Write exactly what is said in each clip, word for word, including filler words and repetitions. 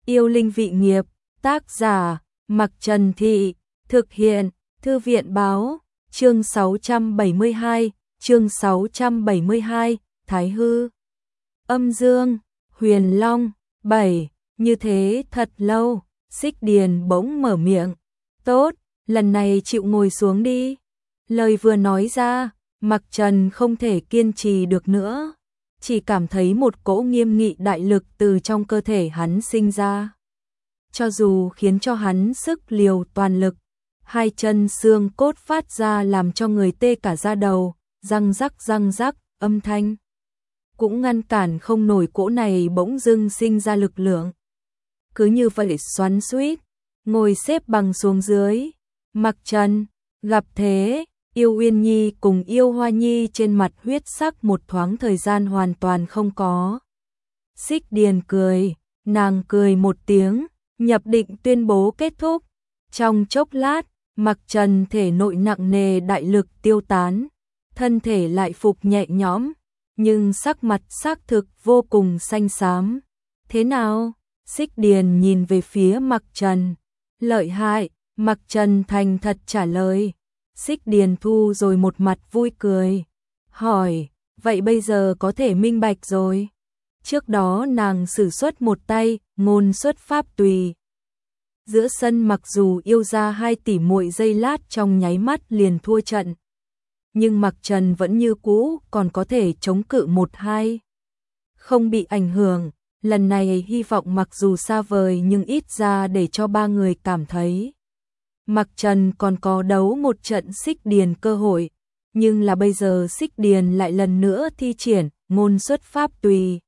Yêu linh vị nghiệp, tác giả, Mặc Trần Thị, thực hiện, Thư viện báo, chương sáu trăm bảy mươi hai, chương sáu trăm bảy mươi hai, Thái Hư. Âm Dương, Huyền Long, bảy, như thế thật lâu, Xích Điền bỗng mở miệng. Tốt, lần này chịu ngồi xuống đi. Lời vừa nói ra, Mặc Trần không thể kiên trì được nữa. Chỉ cảm thấy một cỗ nghiêm nghị đại lực từ trong cơ thể hắn sinh ra. Cho dù khiến cho hắn sức liều toàn lực, hai chân xương cốt phát ra làm cho người tê cả da đầu, răng rắc răng rắc, âm thanh cũng ngăn cản không nổi cỗ này bỗng dưng sinh ra lực lượng. Cứ như vậy xoắn xuýt, ngồi xếp bằng xuống dưới. Mặc Trần, gặp thế, Yêu Uyên Nhi cùng Yêu Hoa Nhi trên mặt huyết sắc một thoáng thời gian hoàn toàn không có. Xích Điền cười, nàng cười một tiếng, nhập định tuyên bố kết thúc. Trong chốc lát, Mặc Trần thể nội nặng nề đại lực tiêu tán, thân thể lại phục nhẹ nhõm, nhưng sắc mặt xác thực vô cùng xanh xám. Thế nào? Xích Điền nhìn về phía Mặc Trần. Lợi hại, Mặc Trần thành thật trả lời. Xích Điền thu rồi một mặt vui cười. Hỏi, vậy bây giờ có thể minh bạch rồi. Trước đó nàng sử xuất một tay, ngôn xuất pháp tùy. Giữa sân mặc dù yêu ra hai tỷ muội giây lát trong nháy mắt liền thua trận. Nhưng Mặc Trần vẫn như cũ còn có thể chống cự một hai. Không bị ảnh hưởng, lần này hy vọng mặc dù xa vời nhưng ít ra để cho ba người cảm thấy. Mặc Trần còn có đấu một trận Xích Điền cơ hội, nhưng là bây giờ Xích Điền lại lần nữa thi triển ngôn xuất pháp tùy.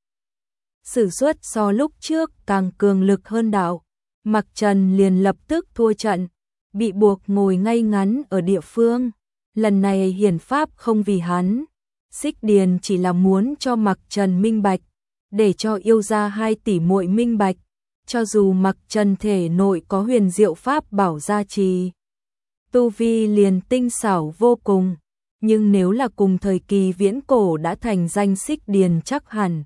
Sử xuất so lúc trước càng cường lực hơn đạo, Mặc Trần liền lập tức thua trận, bị buộc ngồi ngay ngắn ở địa phương. Lần này hiển pháp không vì hắn, Xích Điền chỉ là muốn cho Mặc Trần minh bạch, để cho yêu ra hai tỷ muội minh bạch. Cho dù Mặc Trần thể nội có huyền diệu pháp bảo gia trì, tu vi liền tinh xảo vô cùng, nhưng nếu là cùng thời kỳ viễn cổ đã thành danh Xích Điền chắc hẳn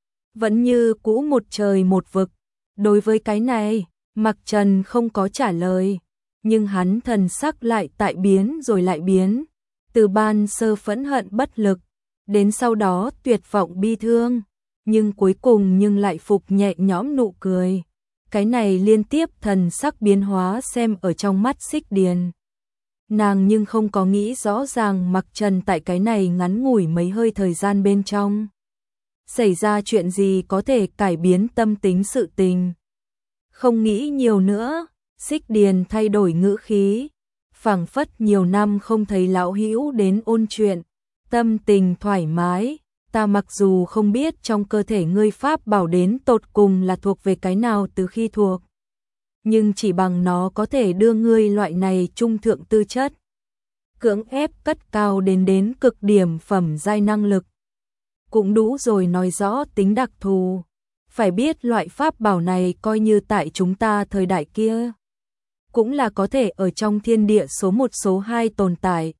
vẫn như cũ một trời một vực. Đối với cái này, Mặc Trần không có trả lời, nhưng hắn thần sắc lại tại biến rồi lại biến, từ ban sơ phẫn hận bất lực, đến sau đó tuyệt vọng bi thương, nhưng cuối cùng nhưng lại phục nhẹ nhõm nụ cười. Cái này liên tiếp thần sắc biến hóa xem ở trong mắt Xích Điền. Nàng nhưng không có nghĩ rõ ràng Mặc Trần tại cái này ngắn ngủi mấy hơi thời gian bên trong. Xảy ra chuyện gì có thể cải biến tâm tính sự tình. Không nghĩ nhiều nữa, Xích Điền thay đổi ngữ khí. Phảng phất nhiều năm không thấy lão hữu đến ôn chuyện, tâm tình thoải mái. Ta mặc dù không biết trong cơ thể ngươi pháp bảo đến tột cùng là thuộc về cái nào từ khi thuộc, nhưng chỉ bằng nó có thể đưa ngươi loại này trung thượng tư chất, cưỡng ép cất cao đến đến cực điểm phẩm giai năng lực. Cũng đủ rồi nói rõ tính đặc thù. Phải biết loại pháp bảo này coi như tại chúng ta thời đại kia, cũng là có thể ở trong thiên địa số một số hai tồn tại.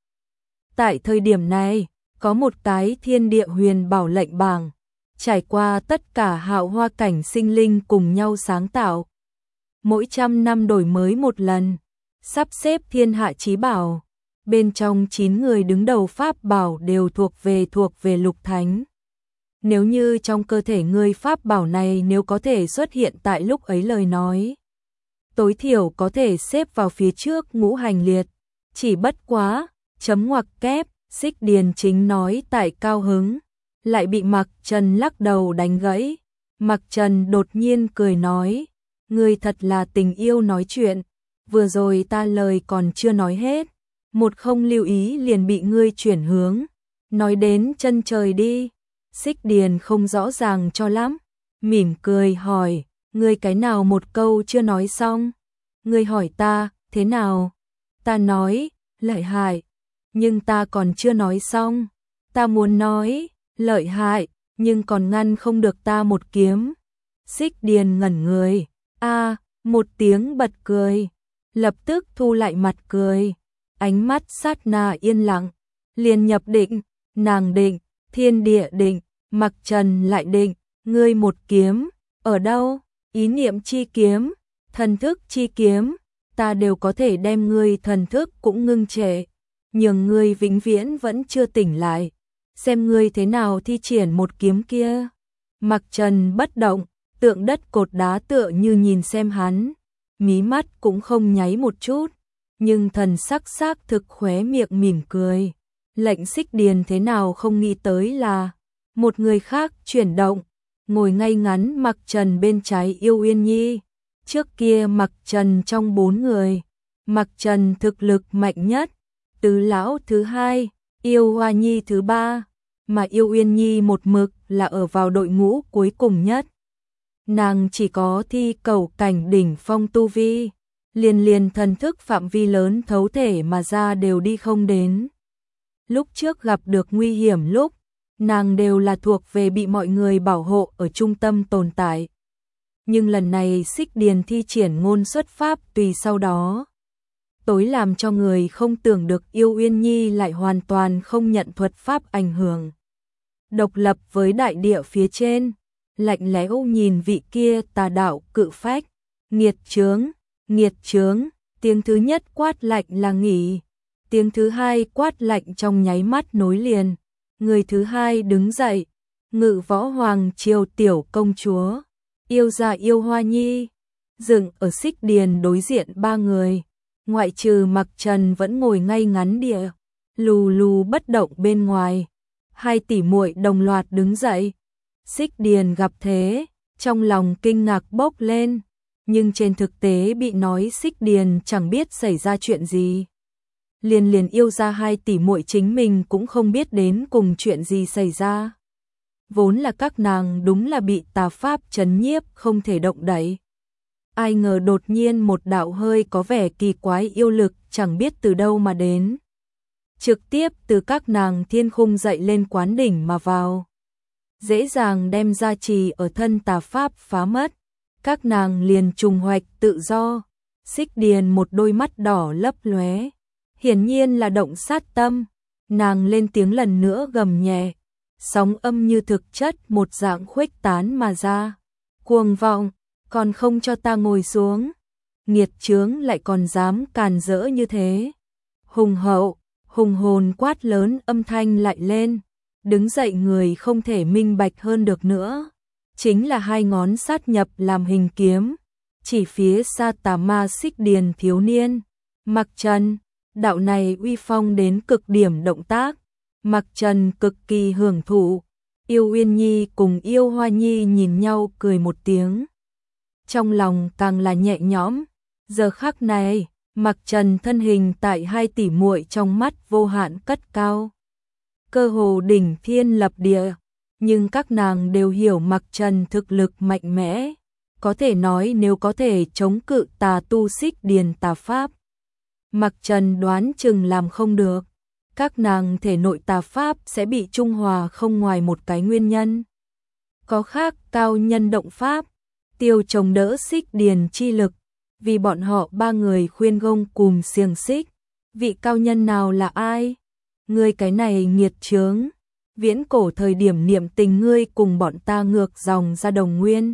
Tại thời điểm này, có một cái thiên địa huyền bảo lệnh bảng, trải qua tất cả hạo hoa cảnh sinh linh cùng nhau sáng tạo. Mỗi trăm năm đổi mới một lần, sắp xếp thiên hạ chí bảo. Bên trong chín người đứng đầu pháp bảo đều thuộc về thuộc về lục thánh. Nếu như trong cơ thể ngươi pháp bảo này nếu có thể xuất hiện tại lúc ấy lời nói, tối thiểu có thể xếp vào phía trước ngũ hành liệt. Chỉ bất quá, chấm ngoặc kép, Xích Điền chính nói tại cao hứng, lại bị Mặc Trần lắc đầu đánh gãy. Mặc Trần đột nhiên cười nói, ngươi thật là tình yêu nói chuyện, vừa rồi ta lời còn chưa nói hết, một không lưu ý liền bị ngươi chuyển hướng, nói đến chân trời đi. Xích Điền không rõ ràng cho lắm, mỉm cười hỏi, ngươi cái nào một câu chưa nói xong? Ngươi hỏi ta, thế nào? Ta nói, lợi hại, nhưng ta còn chưa nói xong. Ta muốn nói, lợi hại, nhưng còn ngăn không được ta một kiếm. Xích Điền ngẩn người, a, một tiếng bật cười, lập tức thu lại mặt cười, ánh mắt sát na yên lặng, liền nhập định, nàng định, thiên địa định, Mặc Trần lại định, ngươi một kiếm, ở đâu? ý niệm chi kiếm, thần thức chi kiếm, ta đều có thể đem ngươi thần thức cũng ngưng trệ, nhường ngươi vĩnh viễn vẫn chưa tỉnh lại, xem ngươi thế nào thi triển một kiếm kia. Mặc Trần bất động, tượng đất cột đá tựa như nhìn xem hắn, mí mắt cũng không nháy một chút, nhưng thần sắc xác thực khóe miệng mỉm cười. Lệnh Xích Điền thế nào không nghĩ tới là một người khác chuyển động, ngồi ngay ngắn Mặc Trần bên trái Yêu Uyên Nhi. Trước kia Mặc Trần trong bốn người, Mặc Trần thực lực mạnh nhất, Tứ lão thứ hai, Yêu Hoa Nhi thứ ba, mà Yêu Uyên Nhi một mực là ở vào đội ngũ cuối cùng nhất. Nàng chỉ có thi cầu cảnh đỉnh phong tu vi, liền liền thần thức phạm vi lớn thấu thể mà ra đều đi không đến. Lúc trước gặp được nguy hiểm lúc, nàng đều là thuộc về bị mọi người bảo hộ ở trung tâm tồn tại. Nhưng lần này Xích Điền thi triển ngôn xuất pháp tùy sau đó. Tối làm cho người không tưởng được Yêu Uyên Nhi lại hoàn toàn không nhận thuật pháp ảnh hưởng. Độc lập với đại địa phía trên, lạnh lẽo nhìn vị kia tà đạo cự phách, nghiệt chướng, nghiệt chướng, tiếng thứ nhất quát lạnh là nghỉ, tiếng thứ hai quát lạnh trong nháy mắt nối liền, người thứ hai đứng dậy, Ngự Võ Hoàng triều tiểu công chúa, Yêu Gia Yêu Hoa Nhi, dựng ở Xích Điền đối diện ba người, ngoại trừ Mặc Trần vẫn ngồi ngay ngắn địa, lù lù bất động bên ngoài, hai tỷ muội đồng loạt đứng dậy. Xích Điền gặp thế, trong lòng kinh ngạc bốc lên, nhưng trên thực tế bị nói Xích Điền chẳng biết xảy ra chuyện gì. Liền liền Yêu Gia hai tỷ muội chính mình cũng không biết đến cùng chuyện gì xảy ra. Vốn là các nàng đúng là bị tà pháp trấn nhiếp không thể động đậy. Ai ngờ đột nhiên một đạo hơi có vẻ kỳ quái yêu lực chẳng biết từ đâu mà đến. Trực tiếp từ các nàng thiên khung dậy lên quán đỉnh mà vào. Dễ dàng đem gia trì ở thân tà pháp phá mất. Các nàng liền trùng hoạch tự do. Xích Điền một đôi mắt đỏ lấp lóe, hiển nhiên là động sát tâm. Nàng lên tiếng lần nữa gầm nhẹ, sóng âm như thực chất một dạng khuếch tán mà ra. Cuồng vọng, còn không cho ta ngồi xuống. Nghiệt chướng lại còn dám càn rỡ như thế. Hùng hậu, hùng hồn quát lớn âm thanh lại lên. Đứng dậy người không thể minh bạch hơn được nữa. Chính là hai ngón sát nhập làm hình kiếm. Chỉ phía xa tà ma Xích Điền thiếu niên. Mặc Trần, đạo này uy phong đến cực điểm động tác. Mặc Trần cực kỳ hưởng thụ. Yêu Uyên Nhi cùng Yêu Hoa Nhi nhìn nhau cười một tiếng. Trong lòng càng là nhẹ nhõm. Giờ khắc này, Mặc Trần thân hình tại hai tỷ muội trong mắt vô hạn cất cao. Cơ hồ đỉnh thiên lập địa, nhưng các nàng đều hiểu Mặc Trần thực lực mạnh mẽ, có thể nói nếu có thể chống cự tà tu Xích Điền tà pháp. Mặc Trần đoán chừng làm không được, các nàng thể nội tà pháp sẽ bị trung hòa không ngoài một cái nguyên nhân. Có khác cao nhân động pháp, tiêu chống đỡ Xích Điền chi lực, vì bọn họ ba người khuyên gông cùng xiềng xích. Vị cao nhân nào là ai? Ngươi cái này nghiệt chướng, viễn cổ thời điểm niệm tình ngươi cùng bọn ta ngược dòng ra đồng nguyên.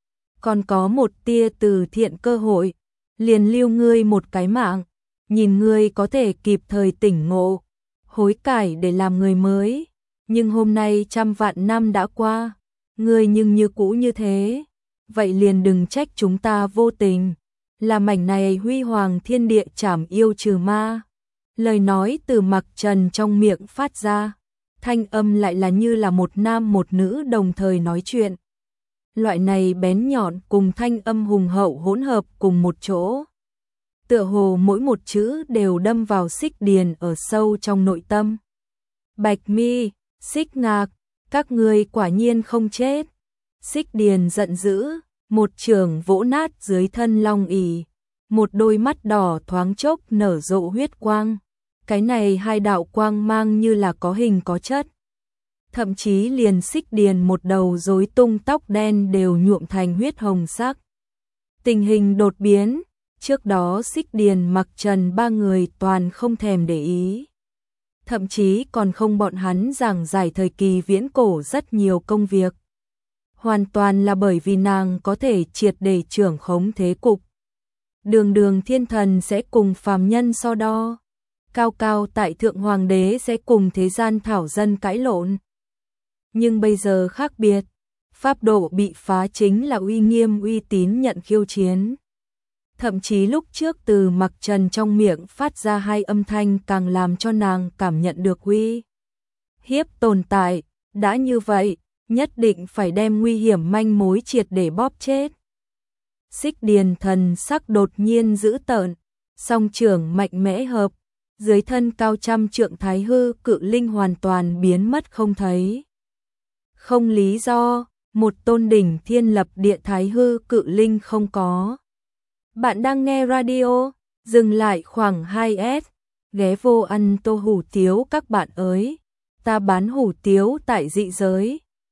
Còn có một tia từ thiện cơ hội, liền lưu ngươi một cái mạng, nhìn ngươi có thể kịp thời tỉnh ngộ, hối cải để làm người mới. Nhưng hôm nay trăm vạn năm đã qua, ngươi nhưng như cũ như thế, vậy liền đừng trách chúng ta vô tình, là mảnh này huy hoàng thiên địa trảm yêu trừ ma. Lời nói từ Mặc Trần trong miệng phát ra, thanh âm lại là như là một nam một nữ đồng thời nói chuyện. Loại này bén nhọn cùng thanh âm hùng hậu hỗn hợp cùng một chỗ. Tựa hồ mỗi một chữ đều đâm vào Xích Điền ở sâu trong nội tâm. Bạch Mi, Xích Ngạc, các ngươi quả nhiên không chết. Xích Điền giận dữ, một chưởng vỗ nát dưới thân long ỷ, một đôi mắt đỏ thoáng chốc nở rộ huyết quang. Cái này hai đạo quang mang như là có hình có chất. Thậm chí liền Xích Điền một đầu rối tung tóc đen đều nhuộm thành huyết hồng sắc. Tình hình đột biến, trước đó Xích Điền Mặc Trần ba người toàn không thèm để ý. Thậm chí còn không bọn hắn giảng giải thời kỳ viễn cổ rất nhiều công việc. hoàn toàn là bởi vì nàng có thể triệt để trưởng khống thế cục. Đường đường thiên thần sẽ cùng phàm nhân so đo, cao cao tại thượng hoàng đế sẽ cùng thế gian thảo dân cãi lộn. Nhưng bây giờ khác biệt, pháp độ bị phá chính là uy nghiêm uy tín nhận khiêu chiến. Thậm chí lúc trước từ Mặc Trần trong miệng phát ra hai âm thanh càng làm cho nàng cảm nhận được uy hiếp tồn tại, đã như vậy, nhất định phải đem nguy hiểm manh mối triệt để bóp chết. Xích Điền thần sắc đột nhiên dữ tợn, song trưởng mạnh mẽ hợp, dưới thân cao trăm trượng thái hư cự linh hoàn toàn biến mất không thấy. Không lý do, một tôn đỉnh thiên lập địa thái hư cự linh không có. Bạn đang nghe radio, dừng lại khoảng hai S, ghé vô ăn tô hủ tiếu các bạn ơi, ta bán hủ tiếu tại dị giới.